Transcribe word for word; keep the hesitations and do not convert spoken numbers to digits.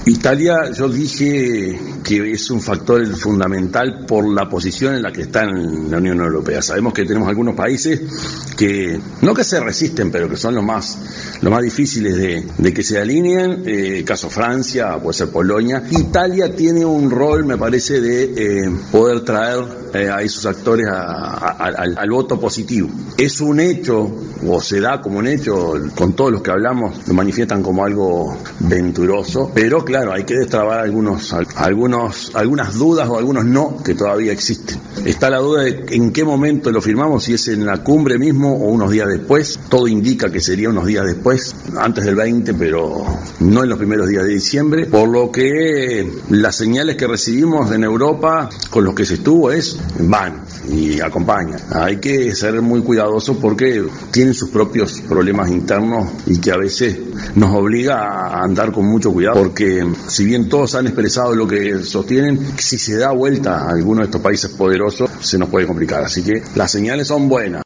Italia, yo dije que es un factor fundamental por la posición en la que está en la Unión Europea. Sabemos que tenemos algunos países que, no que se resisten, pero que son los más, los más difíciles de, de que se alineen, eh, caso Francia, puede ser Polonia. Italia tiene un rol, me parece, de eh, poder traer eh, a esos actores a, a, a, al, al voto positivo. Es un hecho, o se da como un hecho, con todos los que hablamos, lo manifiestan como algo venturoso, pero claro, hay que destrabar algunos, algunos, algunas dudas o algunos no que todavía existen. Está la duda de en qué momento lo firmamos, si es en la cumbre mismo o unos días después. Todo indica que sería unos días después, antes del veinte, pero no en los primeros días de diciembre, por lo que las señales que recibimos en Europa con los que se estuvo es van y acompañan. Hay que ser muy cuidadosos porque tienen sus propios problemas internos y que a veces nos obliga a andar con mucho cuidado, porque si bien todos han expresado lo que sostienen, si se da vuelta a alguno de estos países poderosos se nos puede complicar. Así que las señales son buenas.